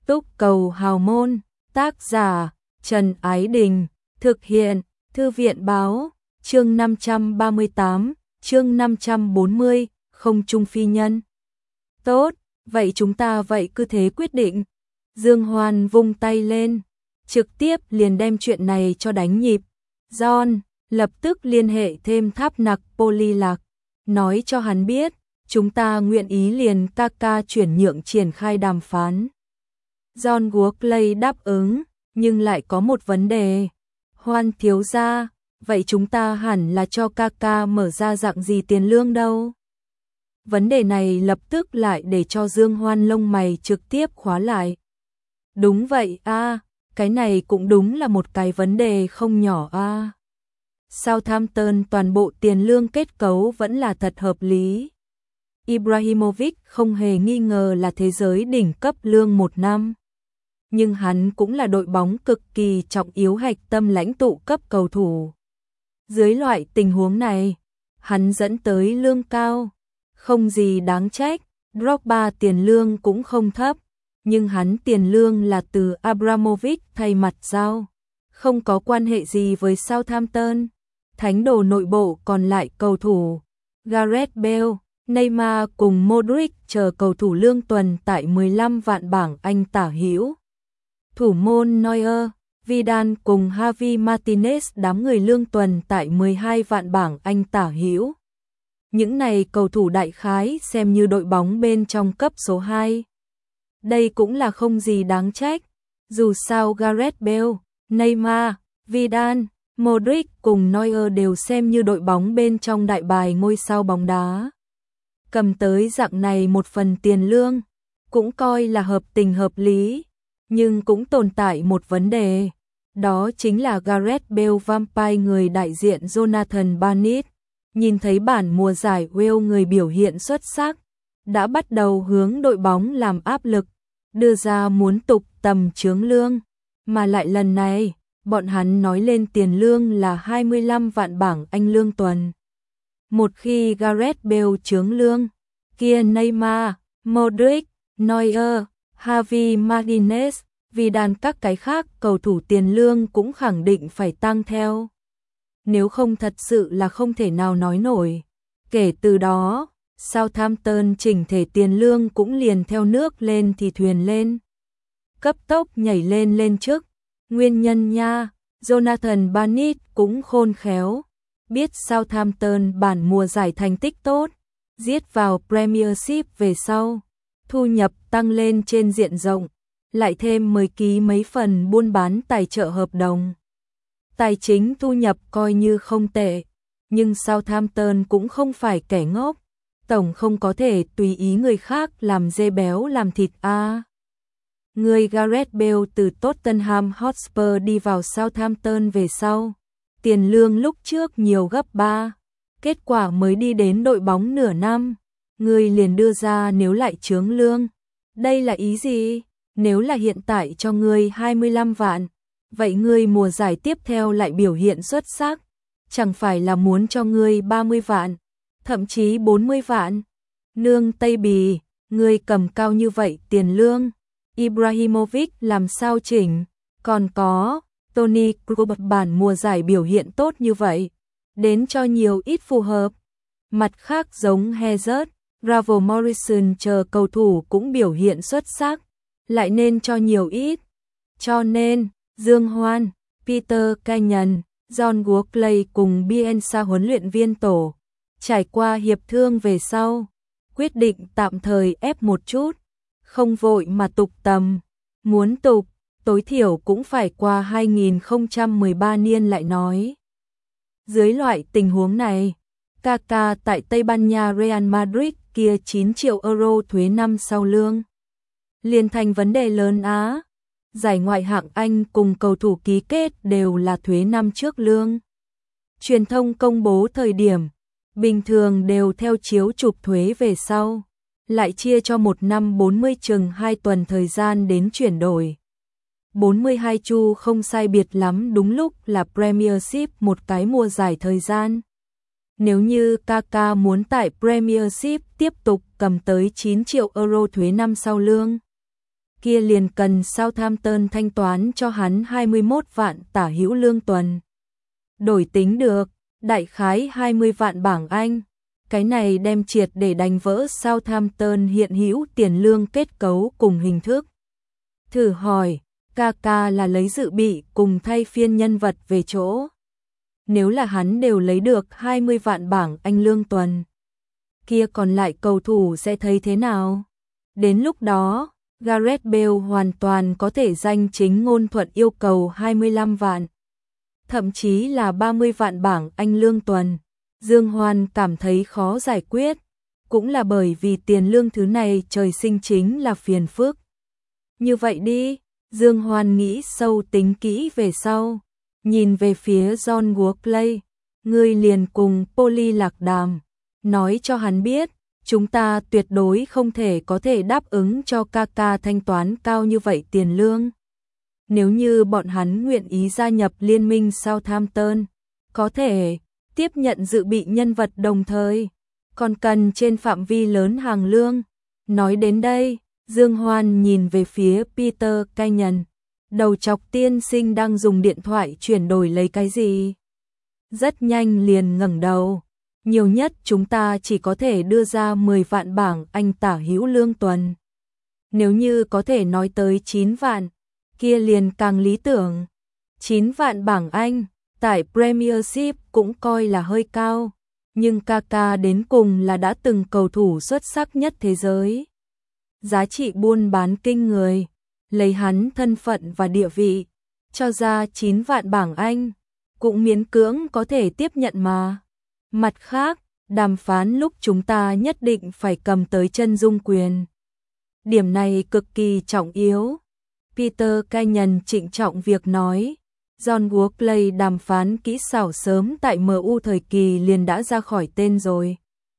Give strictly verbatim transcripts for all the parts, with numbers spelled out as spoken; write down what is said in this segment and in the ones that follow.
Túc cầu hào môn, tác giả Trần Ái Đình, thực hiện Thư viện Báo, chương năm trăm ba mươi tám, chương năm trăm bốn mươi, không trung phi nhân. Tốt, vậy chúng ta vậy cứ thế quyết định. Dương Hoan vung tay lên, trực tiếp liền đem chuyện này cho đánh nhịp. John lập tức liên hệ thêm Tháp Nặc Poly Lạc, nói cho hắn biết, chúng ta nguyện ý liền ca ca chuyển nhượng triển khai đàm phán. John Workley đáp ứng, nhưng lại có một vấn đề. Hoan thiếu gia, vậy chúng ta hẳn là cho ca ca mở ra dạng gì tiền lương đâu? Vấn đề này lập tức lại để cho Dương Hoan lông mày trực tiếp khóa lại. Đúng vậy a, à, cái này cũng đúng là một cái vấn đề không nhỏ a. À. Southampton toàn bộ tiền lương kết cấu vẫn là thật hợp lý. Ibrahimovic không hề nghi ngờ là thế giới đỉnh cấp lương một năm. Nhưng hắn cũng là đội bóng cực kỳ trọng yếu hạch tâm lãnh tụ cấp cầu thủ. Dưới loại tình huống này, hắn dẫn tới lương cao, không gì đáng trách. Drogba tiền lương cũng không thấp, nhưng hắn tiền lương là từ Abramovich thay mặt giao, không có quan hệ gì với Southampton. Thánh đồ nội bộ còn lại cầu thủ Gareth Bale, Neymar cùng Modric chờ cầu thủ lương tuần tại mười lăm vạn bảng Anh tả hữu. Thủ môn Neuer, Vidal cùng Javi Martinez đám người lương tuần tại mười hai vạn bảng Anh tả hữu. Những này cầu thủ đại khái xem như đội bóng bên trong cấp số hai. Đây cũng là không gì đáng trách, dù sao Gareth Bale, Neymar, Vidal, Modric cùng Neuer đều xem như đội bóng bên trong đại bài ngôi sao bóng đá. Cầm tới dạng này một phần tiền lương, cũng coi là hợp tình hợp lý, nhưng cũng tồn tại một vấn đề, đó chính là Gareth Bale Vampire người đại diện Jonathan Barnett, nhìn thấy bản mùa giải Wales người biểu hiện xuất sắc, đã bắt đầu hướng đội bóng làm áp lực, đưa ra muốn tục tầm chướng lương, mà lại lần này, bọn hắn nói lên tiền lương là hai mươi lăm vạn bảng Anh lương tuần. Một khi Gareth Bale chướng lương, kia Neymar, Modric, Neuer, Javi Martinez, Vidal các cái khác cầu thủ tiền lương cũng khẳng định phải tăng theo. Nếu không thật sự là không thể nào nói nổi. Kể từ đó, Southampton chỉnh thể tiền lương cũng liền theo nước lên thì thuyền lên. Cấp tốc nhảy lên lên trước. Nguyên nhân nha, Jonathan Barnett cũng khôn khéo. Biết Southampton bản mùa giải thành tích tốt, giết vào Premiership về sau, thu nhập tăng lên trên diện rộng, lại thêm mười ký mấy phần buôn bán tài trợ hợp đồng. Tài chính thu nhập coi như không tệ, nhưng Southampton cũng không phải kẻ ngốc, tổng không có thể tùy ý người khác làm dê béo làm thịt a. À. Người Gareth Bale từ Tottenham Hotspur đi vào Southampton về sau, tiền lương lúc trước nhiều gấp ba, kết quả mới đi đến đội bóng nửa năm, người liền đưa ra nếu lại chướng lương. Đây là ý gì? Nếu là hiện tại cho ngươi hai mươi lăm vạn, vậy ngươi mùa giải tiếp theo lại biểu hiện xuất sắc, chẳng phải là muốn cho ngươi ba mươi vạn, thậm chí bốn mươi vạn. Nương Tây Bì, ngươi cầm cao như vậy tiền lương, Ibrahimovic làm sao chỉnh, còn có Tony Kroos bản mùa giải biểu hiện tốt như vậy, đến cho nhiều ít phù hợp. Mặt khác giống Hazard, Ravel Morrison chờ cầu thủ cũng biểu hiện xuất sắc, lại nên cho nhiều ít. Cho nên, Dương Hoan, Peter Kenyon, John Workley cùng Bielsa huấn luyện viên tổ, trải qua hiệp thương về sau, quyết định tạm thời ép một chút, không vội mà tục tầm, muốn tục, tối thiểu cũng phải qua hai nghìn không trăm mười ba niên lại nói. Dưới loại tình huống này, Kaká tại Tây Ban Nha Real Madrid kia chín triệu euro thuế năm sau lương, liền thành vấn đề lớn á. Giải ngoại hạng Anh cùng cầu thủ ký kết đều là thuế năm trước lương. Truyền thông công bố thời điểm, bình thường đều theo chiếu chụp thuế về sau, lại chia cho một năm bốn mươi chừng hai tuần thời gian đến chuyển đổi. bốn mươi hai chu không sai biệt lắm, đúng lúc là Premiership một cái mùa giải thời gian. Nếu như Kaká muốn tại Premiership tiếp tục cầm tới chín triệu euro thuế năm sau lương, kia liền cần Southampton thanh toán cho hắn hai mươi mốt vạn tả hữu lương tuần. Đổi tính được, đại khái hai mươi vạn bảng Anh. Cái này đem triệt để đánh vỡ Southampton hiện hữu tiền lương kết cấu cùng hình thức. Thử hỏi, Kaka là lấy dự bị cùng thay phiên nhân vật về chỗ. Nếu là hắn đều lấy được hai mươi vạn bảng Anh lương tuần, kia còn lại cầu thủ sẽ thấy thế nào? Đến lúc đó, Gareth Bale hoàn toàn có thể danh chính ngôn thuận yêu cầu hai mươi lăm vạn, thậm chí là ba mươi vạn bảng Anh lương tuần. Dương Hoan cảm thấy khó giải quyết, cũng là bởi vì tiền lương thứ này trời sinh chính là phiền phức. Như vậy đi, Dương Hoan nghĩ sâu tính kỹ về sau, nhìn về phía John Workley, ngươi liền cùng Polly lạc đàm, nói cho hắn biết, chúng ta tuyệt đối không thể có thể đáp ứng cho Kaka thanh toán cao như vậy tiền lương. Nếu như bọn hắn nguyện ý gia nhập liên minh Southampton, có thể tiếp nhận dự bị nhân vật đồng thời, còn cần trên phạm vi lớn hàng lương. Nói đến đây, Dương Hoan nhìn về phía Peter Kenyon, đầu chọc tiên sinh đang dùng điện thoại chuyển đổi lấy cái gì. Rất nhanh liền ngẩng đầu, nhiều nhất chúng ta chỉ có thể đưa ra mười vạn bảng Anh tả hữu lương tuần. Nếu như có thể nói tới chín vạn, kia liền càng lý tưởng. chín vạn bảng Anh, tại Premiership cũng coi là hơi cao, nhưng Kaka đến cùng là đã từng cầu thủ xuất sắc nhất thế giới. Giá trị buôn bán kinh người, lấy hắn thân phận và địa vị, cho ra chín vạn bảng Anh, cũng miễn cưỡng có thể tiếp nhận mà. Mặt khác, đàm phán lúc chúng ta nhất định phải cầm tới chân dung quyền. Điểm này cực kỳ trọng yếu. Peter Kenyon trịnh trọng việc nói, John Workley đàm phán kỹ xảo sớm tại em u thời kỳ liền đã ra khỏi tên rồi.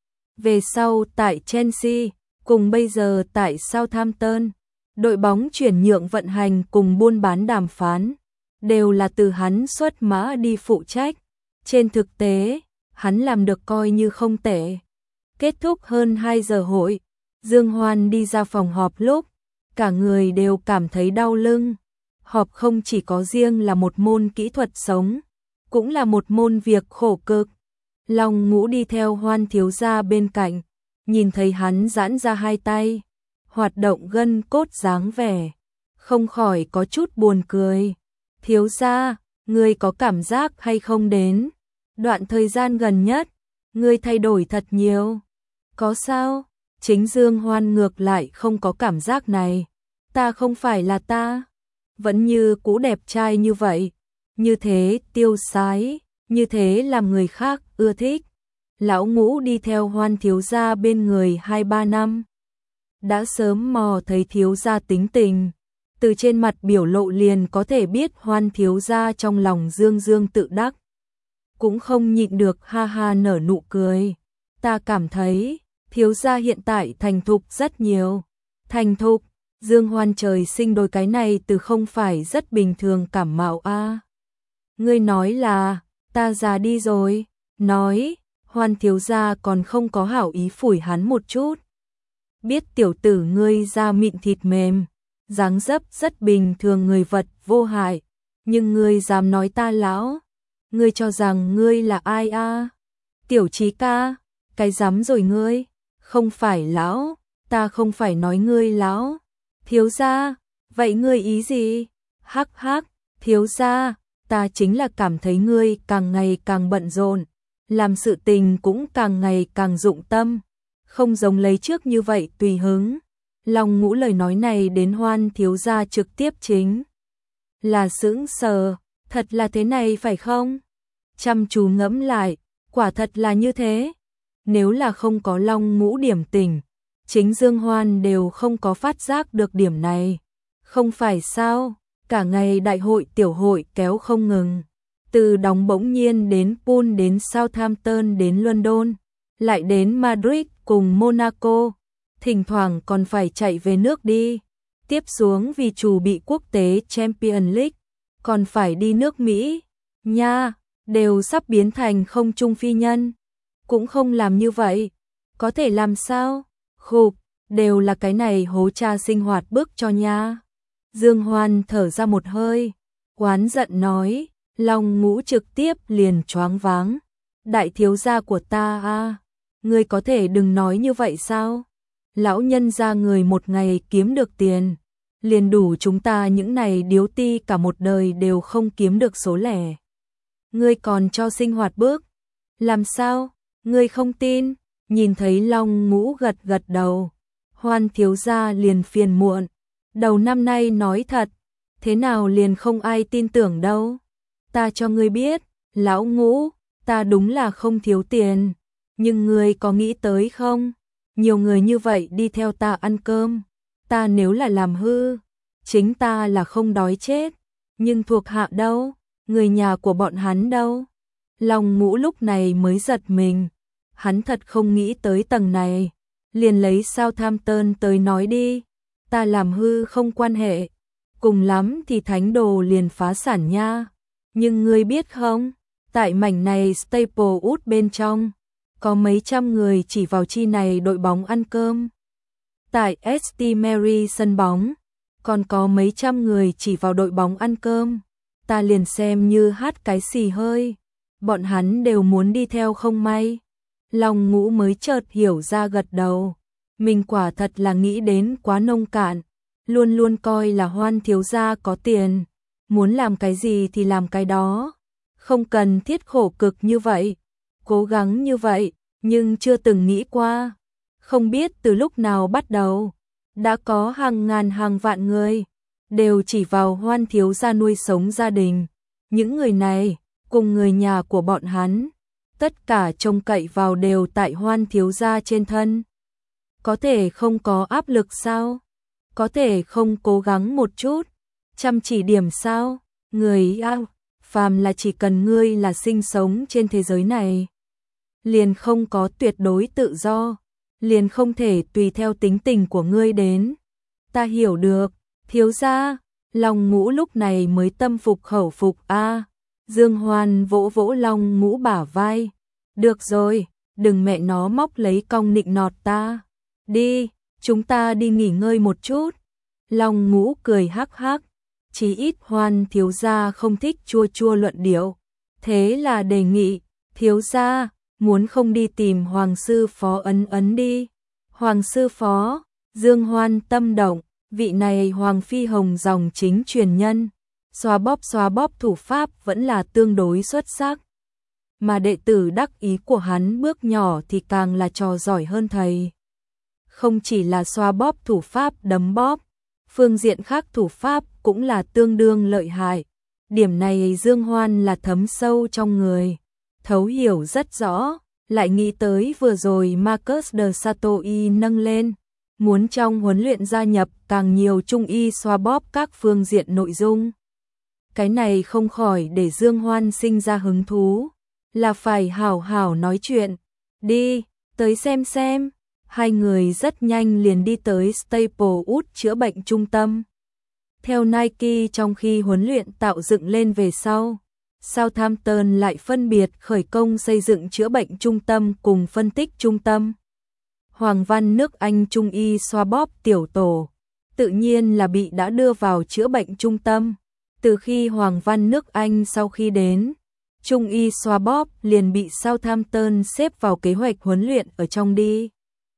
Về sau tại Chelsea, cùng bây giờ tại Southampton, đội bóng chuyển nhượng vận hành cùng buôn bán đàm phán, đều là từ hắn xuất mã đi phụ trách. Trên thực tế, hắn làm được coi như không tệ. Kết thúc hơn hai giờ hội, Dương Hoan đi ra phòng họp lúc, cả người đều cảm thấy đau lưng. Họp không chỉ có riêng là một môn kỹ thuật sống, cũng là một môn việc khổ cực. Long Ngũ đi theo Hoan thiếu gia bên cạnh, nhìn thấy hắn giãn ra hai tay, hoạt động gân cốt dáng vẻ, không khỏi có chút buồn cười. Thiếu gia, ngươi có cảm giác hay không đến? Đoạn thời gian gần nhất, ngươi thay đổi thật nhiều. Có sao? Chính Dương Hoan ngược lại không có cảm giác này. Ta không phải là ta. Vẫn như cũ đẹp trai như vậy. Như thế tiêu sái, như thế làm người khác ưa thích. Lão Ngũ đi theo Hoan thiếu gia bên người hai ba năm. Đã sớm mò thấy thiếu gia tính tình. Từ trên mặt biểu lộ liền có thể biết Hoan thiếu gia trong lòng dương dương tự đắc. Cũng không nhịn được ha ha nở nụ cười. Ta cảm thấy, thiếu gia hiện tại thành thục rất nhiều. Thành thục, Dương Hoan trời sinh đôi cái này từ không phải rất bình thường cảm mạo a. À. Ngươi nói là, ta già đi rồi. Nói, Hoan thiếu gia còn không có hảo ý phủi hắn một chút. Biết tiểu tử ngươi da mịn thịt mềm, dáng dấp rất bình thường người vật vô hại. Nhưng ngươi dám nói ta lão. Ngươi cho rằng ngươi là ai a? À? Tiểu Chí ca, cái dám rồi ngươi, không phải lão, ta không phải nói ngươi lão. Thiếu gia, vậy ngươi ý gì? Hắc hắc, thiếu gia, ta chính là cảm thấy ngươi càng ngày càng bận rộn, làm sự tình cũng càng ngày càng dụng tâm, không giống lấy trước như vậy tùy hứng. Long Ngũ lời nói này đến Hoan thiếu gia trực tiếp chính là sững sờ, thật là thế này phải không? Chăm chú ngẫm lại, quả thật là như thế. Nếu là không có Long Ngũ điểm tình, chính Dương Hoan đều không có phát giác được điểm này. Không phải sao, cả ngày đại hội tiểu hội kéo không ngừng. Từ đóng bỗng nhiên đến Pool đến Southampton đến London, lại đến Madrid cùng Monaco. Thỉnh thoảng còn phải chạy về nước đi. Tiếp xuống vì chủ bị quốc tế Champions League, còn phải đi nước Mỹ. Nha, đều sắp biến thành không trung phi nhân. Cũng không làm như vậy. Có thể làm sao? Khục, đều là cái này hố cha sinh hoạt bức cho nha. Dương Hoan thở ra một hơi, oán giận nói, Long Ngũ trực tiếp liền choáng váng. Đại thiếu gia của ta a, ngươi có thể đừng nói như vậy sao? Lão nhân gia người một ngày kiếm được tiền, liền đủ chúng ta những này điếu ti cả một đời đều không kiếm được số lẻ. Ngươi còn cho sinh hoạt bước, làm sao? Ngươi không tin? Nhìn thấy Long Ngũ gật gật đầu, Hoan thiếu gia liền phiền muộn. Đầu năm nay nói thật, thế nào liền không ai tin tưởng đâu. Ta cho ngươi biết, lão Ngũ, ta đúng là không thiếu tiền, nhưng ngươi có nghĩ tới không? Nhiều người như vậy đi theo ta ăn cơm, ta nếu là làm hư, chính ta là không đói chết, nhưng thuộc hạ đâu? Người nhà của bọn hắn đâu? Long Ngũ lúc này mới giật mình, hắn thật không nghĩ tới tầng này, liền lấy Southampton tới nói đi, ta làm hư không quan hệ, cùng lắm thì thánh đồ liền phá sản nha. Nhưng ngươi biết không, tại mảnh này Staplewood bên trong, có mấy trăm người chỉ vào chi này đội bóng ăn cơm. Tại ét tê Mary sân bóng, còn có mấy trăm người chỉ vào đội bóng ăn cơm. Ta liền xem như hát cái xì hơi, bọn hắn đều muốn đi theo không may. Long Ngũ mới chợt hiểu ra gật đầu, mình quả thật là nghĩ đến quá nông cạn, luôn luôn coi là Hoan thiếu gia có tiền, muốn làm cái gì thì làm cái đó, không cần thiết khổ cực như vậy, cố gắng như vậy, nhưng chưa từng nghĩ qua, không biết từ lúc nào bắt đầu, đã có hàng ngàn hàng vạn người đều chỉ vào Hoan thiếu gia nuôi sống gia đình. Những người này, cùng người nhà của bọn hắn, tất cả trông cậy vào đều tại Hoan thiếu gia trên thân. Có thể không có áp lực sao? Có thể không cố gắng một chút, chăm chỉ điểm sao? Người ao, phàm là chỉ cần ngươi là sinh sống trên thế giới này, liền không có tuyệt đối tự do, liền không thể tùy theo tính tình của ngươi đến. Ta hiểu được, thiếu gia. Long Ngũ lúc này mới tâm phục khẩu phục a. À, Dương Hoan vỗ vỗ Long Ngũ bả vai. Được rồi, đừng mẹ nó móc lấy cong nịnh nọt ta. Đi, chúng ta đi nghỉ ngơi một chút. Long Ngũ cười hắc hắc, chí ít Hoan thiếu gia không thích chua chua luận điệu. Thế là đề nghị, thiếu gia, muốn không đi tìm Hoàng sư phó ấn ấn đi. Hoàng sư phó, Dương Hoan tâm động. Vị này Hoàng Phi Hồng dòng chính truyền nhân, xoa bóp xoa bóp thủ pháp vẫn là tương đối xuất sắc. Mà đệ tử đắc ý của hắn bước nhỏ thì càng là trò giỏi hơn thầy. Không chỉ là xoa bóp thủ pháp đấm bóp, phương diện khác thủ pháp cũng là tương đương lợi hại. Điểm này Dương Hoan là thấm sâu trong người, thấu hiểu rất rõ, lại nghĩ tới vừa rồi Marcus de Satoi nâng lên. Muốn trong huấn luyện gia nhập càng nhiều trung y xoa bóp các phương diện nội dung. Cái này không khỏi để Dương Hoan sinh ra hứng thú, là phải hảo hảo nói chuyện. Đi, tới xem xem. Hai người rất nhanh liền đi tới Staplewood chữa bệnh trung tâm. Theo Nike trong khi huấn luyện tạo dựng lên về sau, Southampton lại phân biệt khởi công xây dựng chữa bệnh trung tâm cùng phân tích trung tâm. Hoàng Văn nước Anh trung y xoa bóp tiểu tổ, tự nhiên là bị đã đưa vào chữa bệnh trung tâm. Từ khi Hoàng Văn nước Anh sau khi đến, trung y xoa bóp liền bị Southampton xếp vào kế hoạch huấn luyện ở trong đi.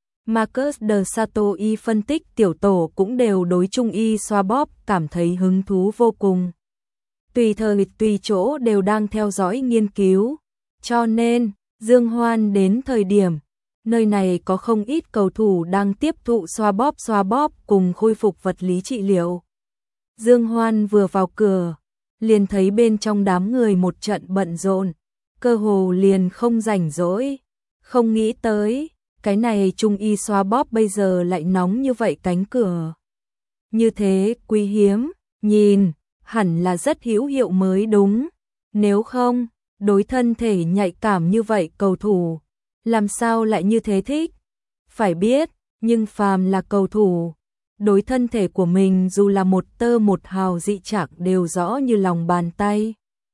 Marcus de Satoi phân tích tiểu tổ cũng đều đối trung y xoa bóp cảm thấy hứng thú vô cùng. Tùy thời tùy chỗ đều đang theo dõi nghiên cứu, cho nên Dương Hoan đến thời điểm nơi này có không ít cầu thủ đang tiếp thụ xoa bóp xoa bóp cùng khôi phục vật lý trị liệu. Dương Hoan vừa vào cửa, liền thấy bên trong đám người một trận bận rộn, cơ hồ liền không rảnh rỗi, không nghĩ tới, cái này trung y xoa bóp bây giờ lại nóng như vậy cánh cửa. Như thế quý hiếm, nhìn, hẳn là rất hữu hiệu mới đúng, nếu không, đối thân thể nhạy cảm như vậy cầu thủ, làm sao lại như thế thích? Phải biết, nhưng phàm là cầu thủ, đối thân thể của mình dù là một tơ một hào dị trạng đều rõ như lòng bàn tay.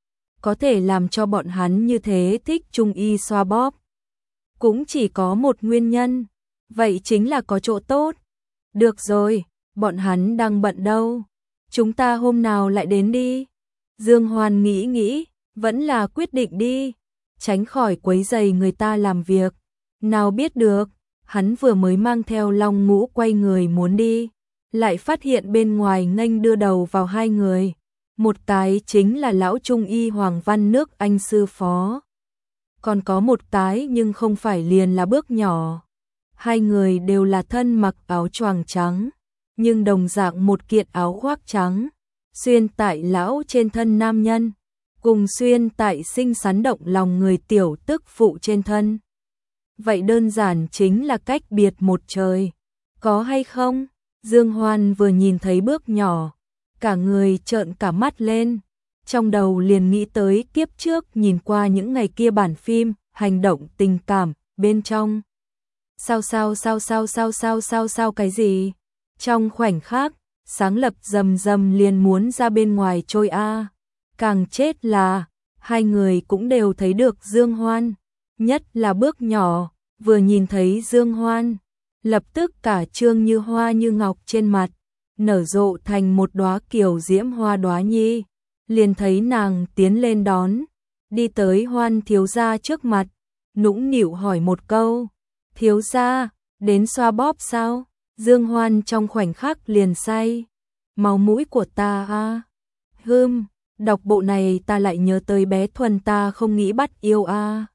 Có thể làm cho bọn hắn như thế thích trung y xoa bóp. Cũng chỉ có một nguyên nhân, vậy chính là có chỗ tốt. Được rồi, bọn hắn đang bận đâu. chúng ta hôm nào lại đến đi. Dương Hoan nghĩ nghĩ, vẫn là quyết định đi, tránh khỏi quấy rầy người ta làm việc. Nào biết được, hắn vừa mới mang theo Long Ngũ quay người muốn đi, lại phát hiện bên ngoài nghênh đưa đầu vào hai người. Một cái chính là lão trung y Hoàng Văn nước Anh sư phó. Còn có một cái nhưng không phải liền là Bước Nhỏ. Hai người đều là thân mặc áo choàng trắng, nhưng đồng dạng một kiện áo khoác trắng, xuyên tại lão trên thân nam nhân, cùng xuyên tại xinh xắn động lòng người tiểu tức phụ trên thân. Vậy đơn giản chính là cách biệt một trời, có hay không? Dương Hoan vừa nhìn thấy Bước Nhỏ, cả người trợn cả mắt lên, trong đầu liền nghĩ tới kiếp trước nhìn qua những ngày kia bản phim, hành động tình cảm, bên trong. Sao sao sao sao sao sao sao sao cái gì? Trong khoảnh khắc, sáng lập rầm rầm liền muốn ra bên ngoài trôi a. Càng chết là, hai người cũng đều thấy được Dương Hoan, nhất là Bước Nhỏ, vừa nhìn thấy Dương Hoan, lập tức cả trương như hoa như ngọc trên mặt, nở rộ thành một đóa kiều diễm hoa đóa nhi, liền thấy nàng tiến lên đón, đi tới Hoan thiếu gia trước mặt, nũng nịu hỏi một câu, thiếu gia, đến xoa bóp sao? Dương Hoan trong khoảnh khắc liền say, máu mũi của ta a. Hừm, đọc bộ này ta lại nhớ tới bé Thuần ta không nghĩ bắt yêu a.